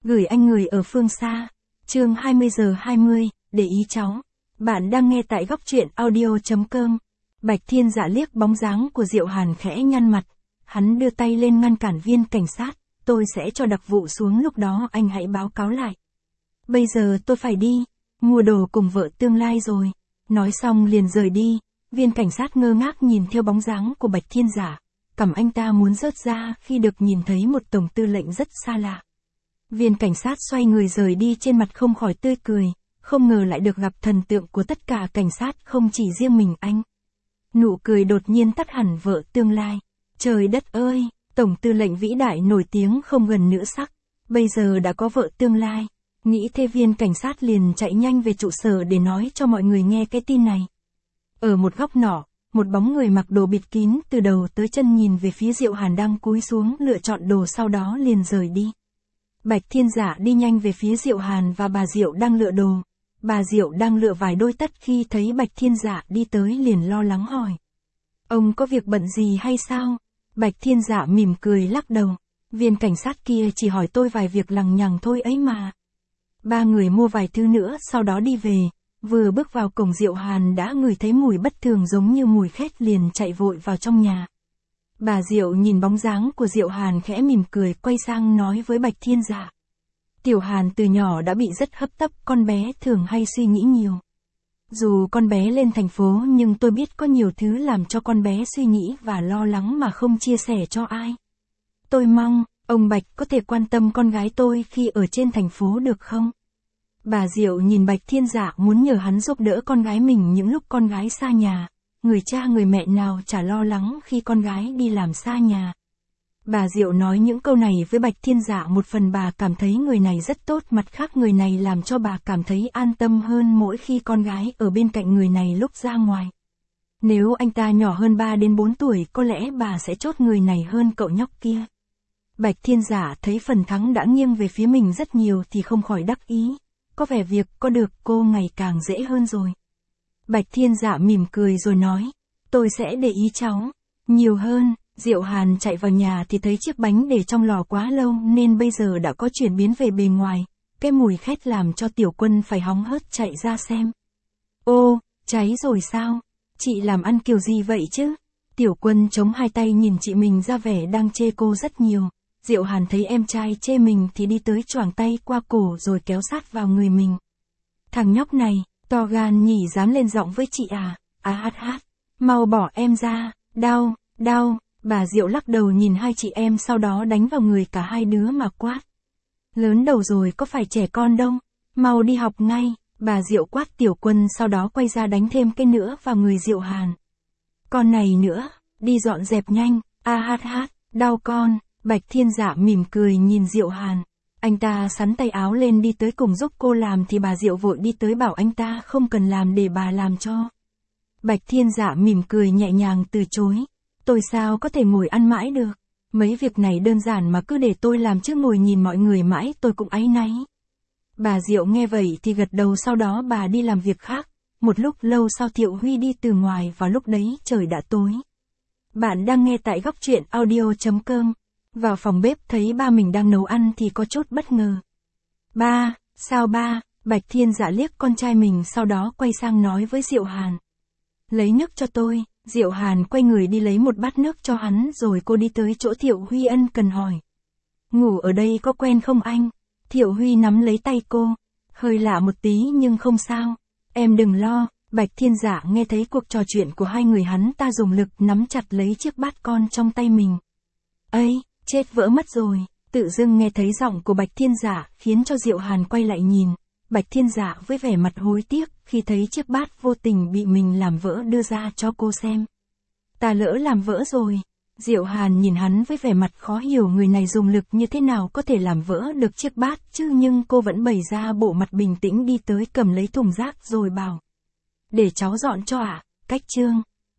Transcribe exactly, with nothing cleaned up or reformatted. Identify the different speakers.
Speaker 1: Gửi anh người ở phương xa. Chương hai mươi giờ hai mươi, để ý cháu. Bạn đang nghe tại góc truyện audio chấm com. Bạch Thiên Dạ liếc bóng dáng của Diệu Hàn khẽ nhăn mặt. Hắn đưa tay lên ngăn cản viên cảnh sát. Tôi sẽ cho đặc vụ xuống, lúc đó anh hãy báo cáo lại. Bây giờ tôi phải đi. Mua đồ cùng vợ tương lai rồi. Nói xong liền rời đi. Viên cảnh sát ngơ ngác nhìn theo bóng dáng của Bạch Thiên Dạ. Cằm anh ta muốn rớt ra khi được nhìn thấy một tổng tư lệnh rất xa lạ. Viên cảnh sát xoay người rời đi, trên mặt không khỏi tươi cười, không ngờ lại được gặp thần tượng của tất cả cảnh sát, không chỉ riêng mình anh. Nụ cười đột nhiên tắt hẳn. Vợ tương lai. Trời đất ơi, tổng tư lệnh vĩ đại nổi tiếng không gần nữ sắc, bây giờ đã có vợ tương lai. Nghĩ thế viên cảnh sát liền chạy nhanh về trụ sở để nói cho mọi người nghe cái tin này. Ở một góc nọ, một bóng người mặc đồ bịt kín từ đầu tới chân nhìn về phía Diệu Hàn đang cúi xuống lựa chọn đồ, sau đó liền rời đi. Bạch Thiên Dạ đi nhanh về phía Diệu Hàn và bà Diệu đang lựa đồ. Bà Diệu đang lựa vài đôi tất, khi thấy Bạch Thiên Dạ đi tới liền lo lắng hỏi. Ông có việc bận gì hay sao? Bạch Thiên Dạ mỉm cười lắc đầu. Viên cảnh sát kia chỉ hỏi tôi vài việc lằng nhằng thôi ấy mà. Ba người mua vài thứ nữa sau đó đi về. Vừa bước vào cổng Diệu Hàn đã ngửi thấy mùi bất thường giống như mùi khét, liền chạy vội vào trong nhà. Bà Diệu nhìn bóng dáng của Diệu Hàn khẽ mỉm cười, quay sang nói với Bạch Thiên Dạ. Tiểu Hàn từ nhỏ đã bị rất hấp tấp, con bé thường hay suy nghĩ nhiều. Dù con bé lên thành phố nhưng tôi biết có nhiều thứ làm cho con bé suy nghĩ và lo lắng mà không chia sẻ cho ai. Tôi mong, ông Bạch có thể quan tâm con gái tôi khi ở trên thành phố được không? Bà Diệu nhìn Bạch Thiên Dạ muốn nhờ hắn giúp đỡ con gái mình những lúc con gái xa nhà. Người cha người mẹ nào chả lo lắng khi con gái đi làm xa nhà. Bà Diệu nói những câu này với Bạch Thiên Dạ, một phần bà cảm thấy người này rất tốt, mặt khác người này làm cho bà cảm thấy an tâm hơn mỗi khi con gái ở bên cạnh người này lúc ra ngoài. Nếu anh ta nhỏ hơn ba đến bốn tuổi có lẽ bà sẽ chốt người này hơn cậu nhóc kia. Bạch Thiên Dạ thấy phần thắng đã nghiêng về phía mình rất nhiều thì không khỏi đắc ý. Có vẻ việc có được cô ngày càng dễ hơn rồi. Bạch Thiên Dạ mỉm cười rồi nói. Tôi sẽ để ý cháu nhiều hơn. Diệu Hàn chạy vào nhà thì thấy chiếc bánh để trong lò quá lâu nên bây giờ đã có chuyển biến về bề ngoài. Cái mùi khét làm cho Tiểu Quân phải hóng hớt chạy ra xem. Ô, cháy rồi sao? Chị làm ăn kiểu gì vậy chứ? Tiểu Quân chống hai tay nhìn chị mình ra vẻ đang chê cô rất nhiều. Diệu Hàn thấy em trai chê mình thì đi tới choàng tay qua cổ rồi kéo sát vào người mình. Thằng nhóc này, to gan nhỉ, dám lên giọng với chị à? À hát hát, mau bỏ em ra, đau, đau. Bà Diệu lắc đầu nhìn hai chị em sau đó đánh vào người cả hai đứa mà quát. Lớn đầu rồi có phải trẻ con đâu, mau đi học ngay. Bà Diệu quát Tiểu Quân sau đó quay ra đánh thêm cái nữa vào người Diệu Hàn. Con này nữa, đi dọn dẹp nhanh, a hát hát, đau con. Bạch Thiên Dạ mỉm cười nhìn Diệu Hàn. Anh ta xắn tay áo lên đi tới cùng giúp cô làm thì bà Diệu vội đi tới bảo anh ta không cần làm để bà làm cho. Bạch Thiên Dạ mỉm cười nhẹ nhàng từ chối. Tôi sao có thể ngồi ăn mãi được. Mấy việc này đơn giản mà cứ để tôi làm chứ ngồi nhìn mọi người mãi tôi cũng áy náy. Bà Diệu nghe vậy thì gật đầu, sau đó bà đi làm việc khác. Một lúc lâu sau Thiệu Huy đi từ ngoài, vào lúc đấy trời đã tối. Bạn đang nghe tại góc truyện audio chấm com. Vào phòng bếp thấy ba mình đang nấu ăn thì có chút bất ngờ. Ba, sao ba? Bạch Thiên Dạ liếc con trai mình sau đó quay sang nói với Diệu Hàn. Lấy nước cho tôi. Diệu Hàn quay người đi lấy một bát nước cho hắn rồi cô đi tới chỗ Thiệu Huy ân cần hỏi. Ngủ ở đây có quen không anh? Thiệu Huy nắm lấy tay cô. Hơi lạ một tí nhưng không sao. Em đừng lo. Bạch Thiên Dạ nghe thấy cuộc trò chuyện của hai người, hắn ta dùng lực nắm chặt lấy chiếc bát con trong tay mình. Ây, chết vỡ mất rồi. Tự dưng nghe thấy giọng của Bạch Thiên Dạ khiến cho Diệu Hàn quay lại nhìn. Bạch Thiên Dạ với vẻ mặt hối tiếc khi thấy chiếc bát vô tình bị mình làm vỡ đưa ra cho cô xem. Ta lỡ làm vỡ rồi. Diệu Hàn nhìn hắn với vẻ mặt khó hiểu, người này dùng lực như thế nào có thể làm vỡ được chiếc bát chứ, nhưng cô vẫn bày ra bộ mặt bình tĩnh đi tới cầm lấy thùng rác rồi bảo. Để cháu dọn cho ạ. À? Cách chương.